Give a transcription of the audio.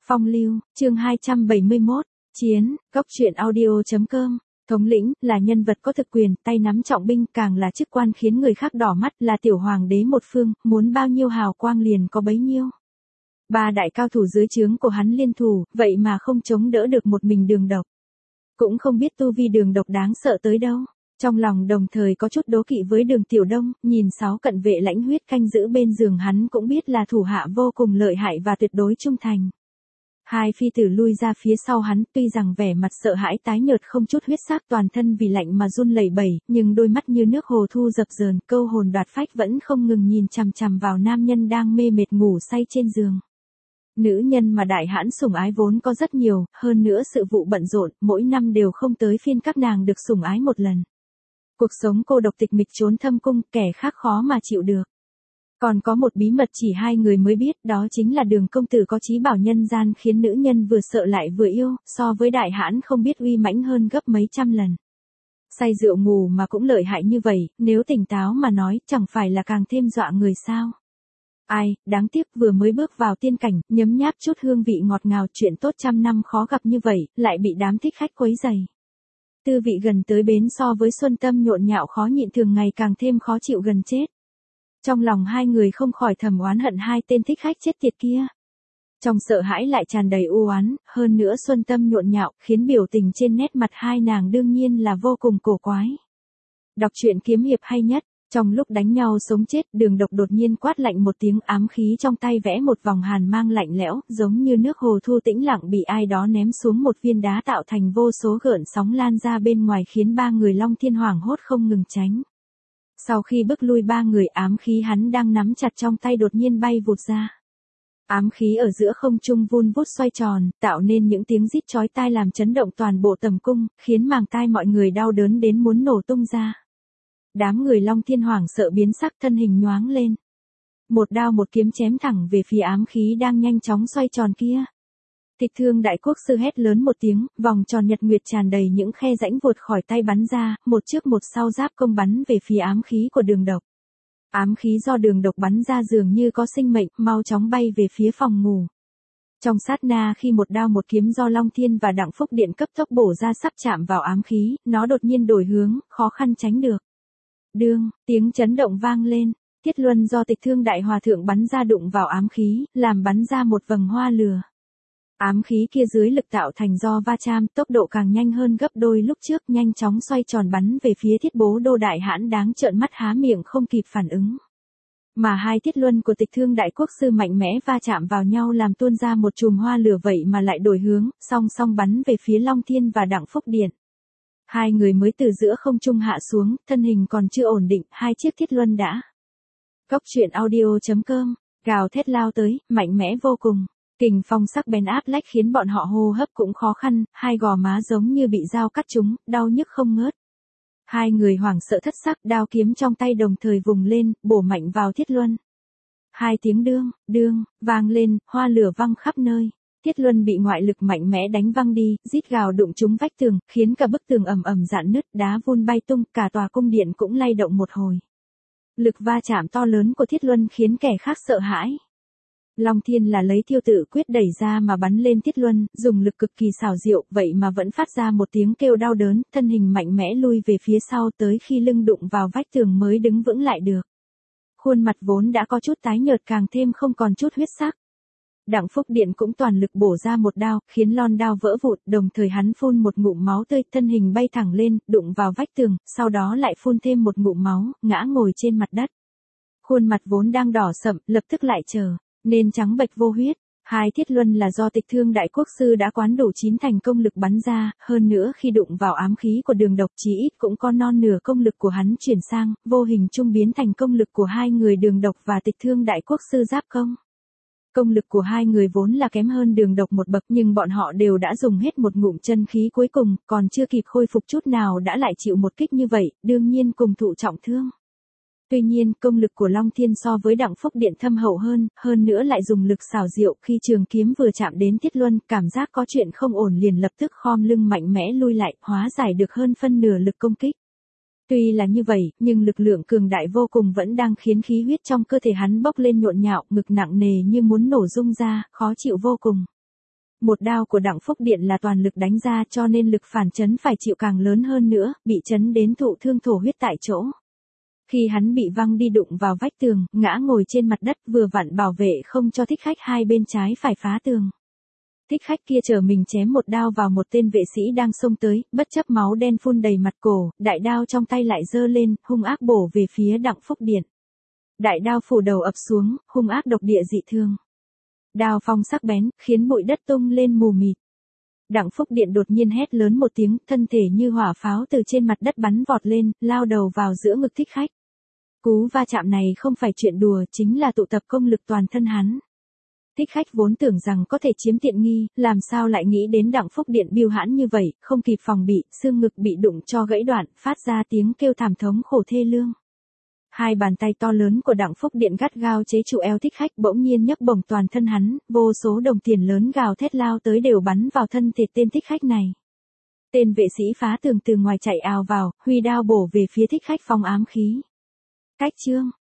Phong lưu, chương 271, chiến, góc truyện audio.com. Thống lĩnh, là nhân vật có thực quyền, tay nắm trọng binh, càng là chức quan khiến người khác đỏ mắt, là tiểu hoàng đế một phương, muốn bao nhiêu hào quang liền có bấy nhiêu. Ba đại cao thủ dưới trướng của hắn liên thủ, vậy mà không chống đỡ được một mình Đường Độc. Cũng không biết tu vi Đường Độc đáng sợ tới đâu. Trong lòng đồng thời có chút đố kỵ với Đường Tiểu Đông, nhìn 6 cận vệ lãnh huyết canh giữ bên giường hắn cũng biết là thủ hạ vô cùng lợi hại và tuyệt đối trung thành. Hai phi tử lui ra phía sau hắn, tuy rằng vẻ mặt sợ hãi tái nhợt không chút huyết sắc, toàn thân vì lạnh mà run lẩy bẩy, nhưng đôi mắt như nước hồ thu dập dờn, câu hồn đoạt phách vẫn không ngừng nhìn chằm chằm vào nam nhân đang mê mệt ngủ say trên giường. Nữ nhân mà đại hãn sủng ái vốn có rất nhiều, hơn nữa sự vụ bận rộn, mỗi năm đều không tới phiên các nàng được sủng ái một lần. Cuộc sống cô độc tịch mịch trốn thâm cung, kẻ khác khó mà chịu được. Còn có một bí mật chỉ hai người mới biết, đó chính là Đường công tử có trí bảo nhân gian khiến nữ nhân vừa sợ lại vừa yêu, so với đại hãn không biết uy mãnh hơn gấp mấy trăm lần. Say rượu ngủ mà cũng lợi hại như vậy, nếu tỉnh táo mà nói, chẳng phải là càng thêm dọa người sao. Ai, đáng tiếc vừa mới bước vào tiên cảnh, nhấm nháp chút hương vị ngọt ngào, chuyện tốt trăm năm khó gặp như vậy, lại bị đám thích khách quấy rầy. Tư vị gần tới bến so với Xuân Tâm nhộn nhạo khó nhịn thường ngày càng thêm khó chịu gần chết. Trong lòng hai người không khỏi thầm oán hận hai tên thích khách chết tiệt kia. Trong sợ hãi lại tràn đầy u oán, hơn nữa Xuân Tâm nhộn nhạo, khiến biểu tình trên nét mặt hai nàng đương nhiên là vô cùng cổ quái. Đọc truyện kiếm hiệp hay nhất, trong lúc đánh nhau sống chết, Đường Độc đột nhiên quát lạnh một tiếng, ám khí trong tay vẽ một vòng hàn mang lạnh lẽo, giống như nước hồ thu tĩnh lặng bị ai đó ném xuống một viên đá tạo thành vô số gợn sóng lan ra bên ngoài khiến ba người Long Thiên hoảng hốt không ngừng tránh. Sau khi bước lui ba người, ám khí hắn đang nắm chặt trong tay đột nhiên bay vụt ra. Ám khí ở giữa không trung vun vút xoay tròn, tạo nên những tiếng rít chói tai làm chấn động toàn bộ tầm cung, khiến màng tai mọi người đau đớn đến muốn nổ tung ra. Đám người Long Thiên hoảng sợ biến sắc, thân hình nhoáng lên. Một đao một kiếm chém thẳng về phía ám khí đang nhanh chóng xoay tròn kia. Tịch Thương Đại Quốc sư hét lớn một tiếng, vòng tròn nhật nguyệt tràn đầy những khe rãnh vụt khỏi tay bắn ra, một trước một sau giáp công bắn về phía ám khí của Đường Độc. Ám khí do Đường Độc bắn ra dường như có sinh mệnh, mau chóng bay về phía phòng ngủ. Trong sát na khi một đao một kiếm do Long Thiên và Đặng Phúc Điện cấp tốc bổ ra sắp chạm vào ám khí, nó đột nhiên đổi hướng, khó khăn tránh được. Đương, tiếng chấn động vang lên, thiết luân do Tịch Thương Đại Hòa Thượng bắn ra đụng vào ám khí, làm bắn ra một vầng hoa lửa. Ám khí kia dưới lực tạo thành do va chạm, tốc độ càng nhanh hơn gấp đôi lúc trước, nhanh chóng xoay tròn bắn về phía Thiết Bố Đô đại hãn đáng trợn mắt há miệng không kịp phản ứng. Mà hai thiết luân của Tịch Thương Đại Quốc sư mạnh mẽ va chạm vào nhau làm tuôn ra một chùm hoa lửa, vậy mà lại đổi hướng, song song bắn về phía Long Thiên và Đặng Phúc Điện. Hai người mới từ giữa không trung hạ xuống, thân hình còn chưa ổn định, hai chiếc thiết luân đã. Góc truyện audio.com, gào thét lao tới, mạnh mẽ vô cùng. Kình phong sắc bén áp lách khiến bọn họ hô hấp cũng khó khăn, hai gò má giống như bị dao cắt trúng, đau nhức không ngớt. Hai người hoảng sợ thất sắc, đao kiếm trong tay đồng thời vùng lên, bổ mạnh vào thiết luân. Hai tiếng đương, vang lên, hoa lửa văng khắp nơi. Thiết luân bị ngoại lực mạnh mẽ đánh văng đi, rít gào đụng trúng vách tường, khiến cả bức tường ầm ầm rạn nứt, đá vun bay tung, cả tòa cung điện cũng lay động một hồi. Lực va chạm to lớn của thiết luân khiến kẻ khác sợ hãi. Long Thiên là lấy Thiêu Tự Quyết đẩy ra mà bắn lên thiết luân, dùng lực cực kỳ xảo diệu, vậy mà vẫn phát ra một tiếng kêu đau đớn, thân hình mạnh mẽ lui về phía sau tới khi lưng đụng vào vách tường mới đứng vững lại được. Khuôn mặt vốn đã có chút tái nhợt càng thêm không còn chút huyết sắc. Đặng Phúc Điện cũng toàn lực bổ ra một đao, khiến lon đao vỡ vụn, đồng thời hắn phun một ngụm máu tươi, thân hình bay thẳng lên, đụng vào vách tường, sau đó lại phun thêm một ngụm máu, ngã ngồi trên mặt đất. Khuôn mặt vốn đang đỏ sậm, lập tức lại trở nên trắng bệch vô huyết. Hai thiết luân là do Tịch Thương Đại Quốc sư đã quán đủ 9 thành công lực bắn ra, hơn nữa khi đụng vào ám khí của Đường Độc chí ít cũng có non nửa công lực của hắn chuyển sang, vô hình trung biến thành công lực của hai người Đường Độc và Tịch Thương Đại Quốc sư giáp công. Công lực của hai người vốn là kém hơn Đường Độc một bậc, nhưng bọn họ đều đã dùng hết một ngụm chân khí cuối cùng, còn chưa kịp khôi phục chút nào đã lại chịu một kích như vậy, đương nhiên cùng thụ trọng thương. Tuy nhiên, công lực của Long Thiên so với Đặng Phúc Điện thâm hậu hơn nữa lại dùng lực xảo diệu, khi trường kiếm vừa chạm đến thiết luân, cảm giác có chuyện không ổn liền lập tức khom lưng mạnh mẽ lui lại, hóa giải được hơn phân nửa lực công kích. Tuy là như vậy, nhưng lực lượng cường đại vô cùng vẫn đang khiến khí huyết trong cơ thể hắn bốc lên nhộn nhạo, ngực nặng nề như muốn nổ rung ra, khó chịu vô cùng. một đao của Đặng Phúc Điện là toàn lực đánh ra cho nên lực phản chấn phải chịu càng lớn hơn nữa, bị chấn đến thụ thương thổ huyết tại chỗ. Khi hắn bị văng đi đụng vào vách tường, ngã ngồi trên mặt đất vừa vặn bảo vệ không cho thích khách hai bên trái phải phá tường. Thích khách kia chờ mình chém một đao vào một tên vệ sĩ đang xông tới, bất chấp máu đen phun đầy mặt cổ, đại đao trong tay lại giơ lên, hung ác bổ về phía Đặng Phúc Điện. Đại đao phủ đầu ập xuống, hung ác độc địa dị thương. Đao phong sắc bén, khiến bụi đất tung lên mù mịt. Đặng Phúc Điện đột nhiên hét lớn một tiếng, thân thể như hỏa pháo từ trên mặt đất bắn vọt lên, lao đầu vào giữa ngực thích khách. Cú va chạm này không phải chuyện đùa, chính là tụ tập công lực toàn thân hắn. Thích khách vốn tưởng rằng có thể chiếm tiện nghi, làm sao lại nghĩ đến Đặng Phúc Điện biêu hãn như vậy, không kịp phòng bị, xương ngực bị đụng cho gãy đoạn, phát ra tiếng kêu thảm thống khổ thê lương. Hai bàn tay to lớn của Đặng Phúc Điện gắt gao chế trụ eo thích khách, bỗng nhiên nhấc bổng toàn thân hắn, vô số đồng tiền lớn gào thét lao tới đều bắn vào thân thể tên thích khách này. Tên vệ sĩ phá tường từ ngoài chạy ào vào, huy đao bổ về phía thích khách phong ám khí. Cách chương